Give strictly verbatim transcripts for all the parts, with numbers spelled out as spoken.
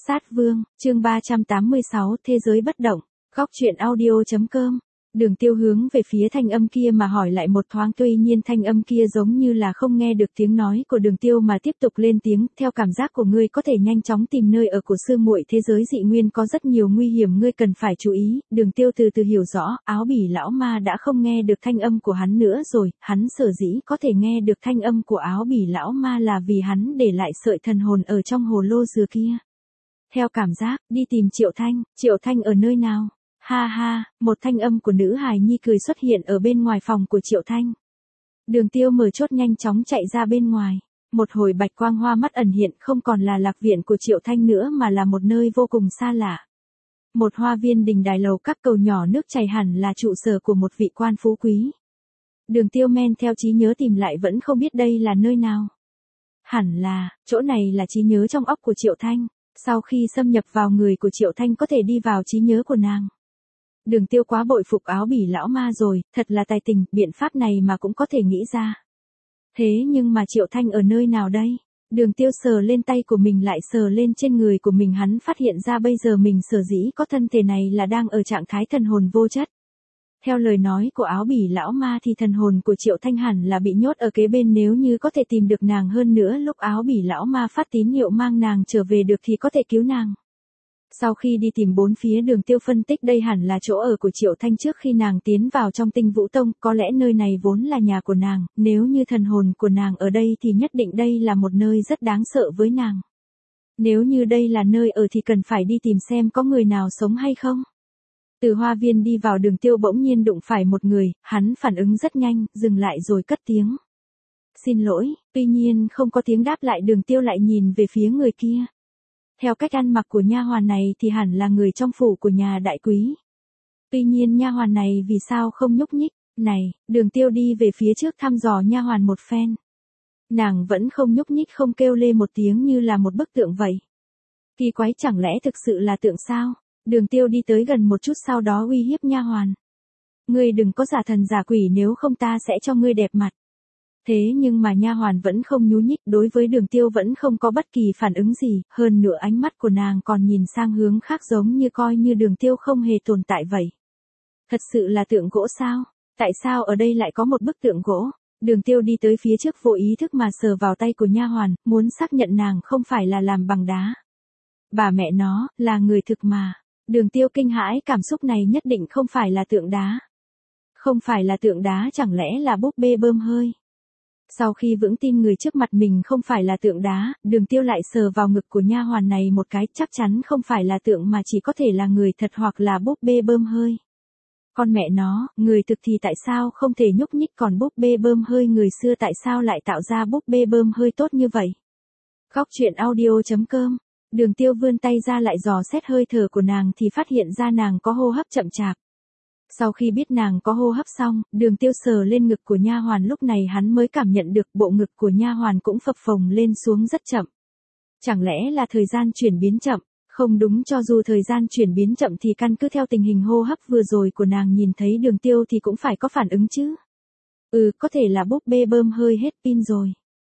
Sát Vương, chương ba trăm tám mươi sáu, Thế giới bất động, góc truyện audio.com. Đường Tiêu hướng về phía thanh âm kia mà hỏi lại một thoáng, tuy nhiên thanh âm kia giống như là không nghe được tiếng nói của Đường Tiêu mà tiếp tục lên tiếng, theo cảm giác của ngươi có thể nhanh chóng tìm nơi ở của sư muội, thế giới dị nguyên có rất nhiều nguy hiểm ngươi cần phải chú ý. Đường Tiêu từ từ hiểu rõ, áo bỉ lão ma đã không nghe được thanh âm của hắn nữa rồi, hắn sở dĩ có thể nghe được thanh âm của áo bỉ lão ma là vì hắn để lại sợi thần hồn ở trong hồ lô dừa kia. Theo cảm giác, đi tìm Triệu Thanh, Triệu Thanh ở nơi nào? Ha ha, một thanh âm của nữ hài nhi cười xuất hiện ở bên ngoài phòng của Triệu Thanh. Đường Tiêu mở chốt nhanh chóng chạy ra bên ngoài. Một hồi bạch quang hoa mắt ẩn hiện, không còn là lạc viện của Triệu Thanh nữa mà là một nơi vô cùng xa lạ. Một hoa viên đình đài lầu các cầu nhỏ nước chảy hẳn là trụ sở của một vị quan phú quý. Đường Tiêu men theo trí nhớ tìm lại vẫn không biết đây là nơi nào. Hẳn là, chỗ này là trí nhớ trong óc của Triệu Thanh. Sau khi xâm nhập vào người của Triệu Thanh có thể đi vào trí nhớ của nàng. Đường Tiêu quá bội phục áo bỉ lão ma rồi, thật là tài tình, biện pháp này mà cũng có thể nghĩ ra. Thế nhưng mà Triệu Thanh ở nơi nào đây? Đường Tiêu sờ lên tay của mình lại sờ lên trên người của mình, hắn phát hiện ra bây giờ mình sở dĩ có thân thể này là đang ở trạng thái thần hồn vô chất. Theo lời nói của áo bỉ lão ma thì thần hồn của Triệu Thanh hẳn là bị nhốt ở kế bên, nếu như có thể tìm được nàng, hơn nữa lúc áo bỉ lão ma phát tín hiệu mang nàng trở về được thì có thể cứu nàng. Sau khi đi tìm bốn phía, Đường Tiêu phân tích đây hẳn là chỗ ở của Triệu Thanh trước khi nàng tiến vào trong Tinh Vũ Tông, có lẽ nơi này vốn là nhà của nàng, nếu như thần hồn của nàng ở đây thì nhất định đây là một nơi rất đáng sợ với nàng. Nếu như đây là nơi ở thì cần phải đi tìm xem có người nào sống hay không. Từ hoa viên đi vào, Đường Tiêu bỗng nhiên đụng phải một người, hắn phản ứng rất nhanh, dừng lại rồi cất tiếng. Xin lỗi, tuy nhiên không có tiếng đáp lại, Đường Tiêu lại nhìn về phía người kia. Theo cách ăn mặc của nha hoàn này thì hẳn là người trong phủ của nhà đại quý. Tuy nhiên nha hoàn này vì sao không nhúc nhích, này, Đường Tiêu đi về phía trước thăm dò nha hoàn một phen. Nàng vẫn không nhúc nhích, không kêu lê một tiếng như là một bức tượng vậy. Kỳ quái, chẳng lẽ thực sự là tượng sao? Đường Tiêu đi tới gần một chút sau đó uy hiếp nha hoàn. Ngươi đừng có giả thần giả quỷ, nếu không ta sẽ cho ngươi đẹp mặt. Thế nhưng mà nha hoàn vẫn không nhúc nhích, đối với Đường Tiêu vẫn không có bất kỳ phản ứng gì, hơn nữa ánh mắt của nàng còn nhìn sang hướng khác giống như coi như Đường Tiêu không hề tồn tại vậy. Thật sự là tượng gỗ sao? Tại sao ở đây lại có một bức tượng gỗ? Đường Tiêu đi tới phía trước vô ý thức mà sờ vào tay của nha hoàn, muốn xác nhận nàng không phải là làm bằng đá. Bà mẹ nó, là người thực mà. Đường Tiêu kinh hãi, cảm xúc này nhất định không phải là tượng đá. Không phải là tượng đá, chẳng lẽ là búp bê bơm hơi? Sau khi vững tin người trước mặt mình không phải là tượng đá, Đường Tiêu lại sờ vào ngực của nha hoàn này một cái, chắc chắn không phải là tượng mà chỉ có thể là người thật hoặc là búp bê bơm hơi. Con mẹ nó, người thực thì tại sao không thể nhúc nhích, còn búp bê bơm hơi người xưa tại sao lại tạo ra búp bê bơm hơi tốt như vậy? Góc truyện audio.com. Đường Tiêu vươn tay ra lại dò xét hơi thở của nàng thì phát hiện ra nàng có hô hấp chậm chạp. Sau khi biết nàng có hô hấp xong, Đường Tiêu sờ lên ngực của nha hoàn, lúc này hắn mới cảm nhận được bộ ngực của nha hoàn cũng phập phồng lên xuống rất chậm. Chẳng lẽ là thời gian chuyển biến chậm? Không đúng, cho dù thời gian chuyển biến chậm thì căn cứ theo tình hình hô hấp vừa rồi của nàng nhìn thấy Đường Tiêu thì cũng phải có phản ứng chứ. Ừ, có thể là búp bê bơm hơi hết pin rồi.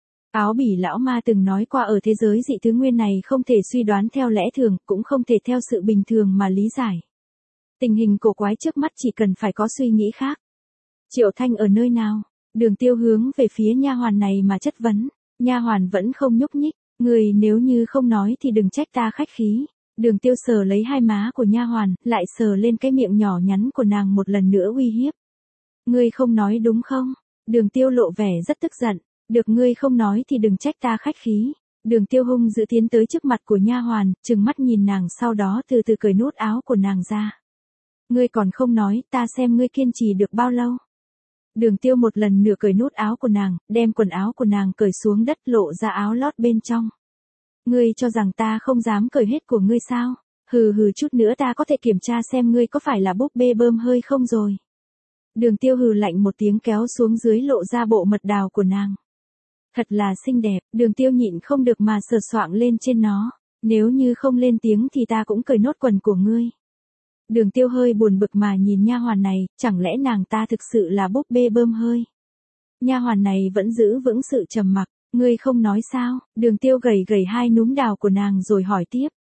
Áo bỉ lão ma từng nói qua ở thế giới dị thứ nguyên này không thể suy đoán theo lẽ thường, cũng không thể theo sự bình thường mà lý giải. Tình hình cổ quái trước mắt chỉ cần phải có suy nghĩ khác. Triệu Thanh ở nơi nào? Đường Tiêu hướng về phía nha hoàn này mà chất vấn. Nha hoàn vẫn không nhúc nhích. Người nếu như không nói thì đừng trách ta khách khí. Đường Tiêu sờ lấy hai má của nha hoàn, lại sờ lên cái miệng nhỏ nhắn của nàng một lần nữa uy hiếp. Ngươi không nói đúng không? Đường Tiêu lộ vẻ rất tức giận. Được, ngươi không nói thì đừng trách ta khách khí. Đường Tiêu hung dữ tiến tới trước mặt của nha hoàn, trừng mắt nhìn nàng, sau đó từ từ cởi nút áo của nàng ra. Ngươi còn không nói, ta xem ngươi kiên trì được bao lâu. Đường Tiêu một lần nửa cởi nút áo của nàng, đem quần áo của nàng cởi xuống đất, lộ ra áo lót bên trong. Ngươi cho rằng ta không dám cởi hết của ngươi sao? Hừ hừ, chút nữa ta có thể kiểm tra xem ngươi có phải là búp bê bơm hơi không rồi. Đường Tiêu hừ lạnh một tiếng kéo xuống dưới, lộ ra bộ mật đào của nàng. Thật là xinh đẹp, Đường Tiêu nhịn không được mà sờ soạng lên trên nó. Nếu như không lên tiếng thì ta cũng cởi nốt quần của ngươi. Đường Tiêu hơi buồn bực mà nhìn nha hoàn này, chẳng lẽ nàng ta thực sự là búp bê bơm hơi? Nha hoàn này vẫn giữ vững sự trầm mặc, ngươi không nói sao? Đường Tiêu gầy gầy hai núm đào của nàng rồi hỏi tiếp.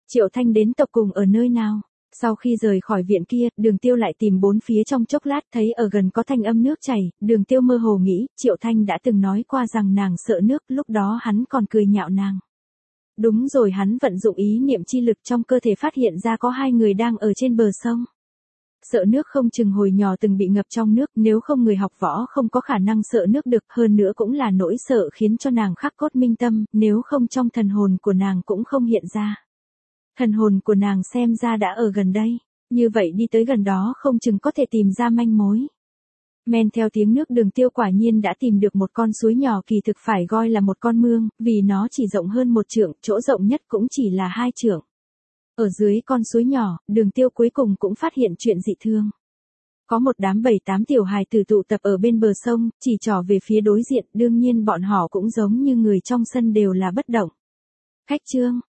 Triệu Thanh đến tộc cùng ở nơi nào? Sau khi rời khỏi viện kia, Đường Tiêu lại tìm bốn phía trong chốc lát thấy ở gần có thanh âm nước chảy, Đường Tiêu mơ hồ nghĩ, Triệu Thanh đã từng nói qua rằng nàng sợ nước, lúc đó hắn còn cười nhạo nàng. Đúng rồi, hắn vận dụng ý niệm chi lực trong cơ thể phát hiện ra có hai người đang ở trên bờ sông. Sợ nước không chừng hồi nhỏ từng bị ngập trong nước, nếu không người học võ không có khả năng sợ nước được, hơn nữa cũng là nỗi sợ khiến cho nàng khắc cốt minh tâm, nếu không trong thần hồn của nàng cũng không hiện ra. Thần hồn của nàng xem ra đã ở gần đây, như vậy đi tới gần đó không chừng có thể tìm ra manh mối. Men theo tiếng nước, Đường Tiêu quả nhiên đã tìm được một con suối nhỏ, kỳ thực phải gọi là một con mương, vì nó chỉ rộng hơn một trượng, chỗ rộng nhất cũng chỉ là hai trượng. Ở dưới con suối nhỏ, Đường Tiêu cuối cùng cũng phát hiện chuyện dị thương. Có một đám bảy tám tiểu hài tử tụ tập ở bên bờ sông, chỉ trỏ về phía đối diện, đương nhiên bọn họ cũng giống như người trong sân đều là bất động. Khách trương,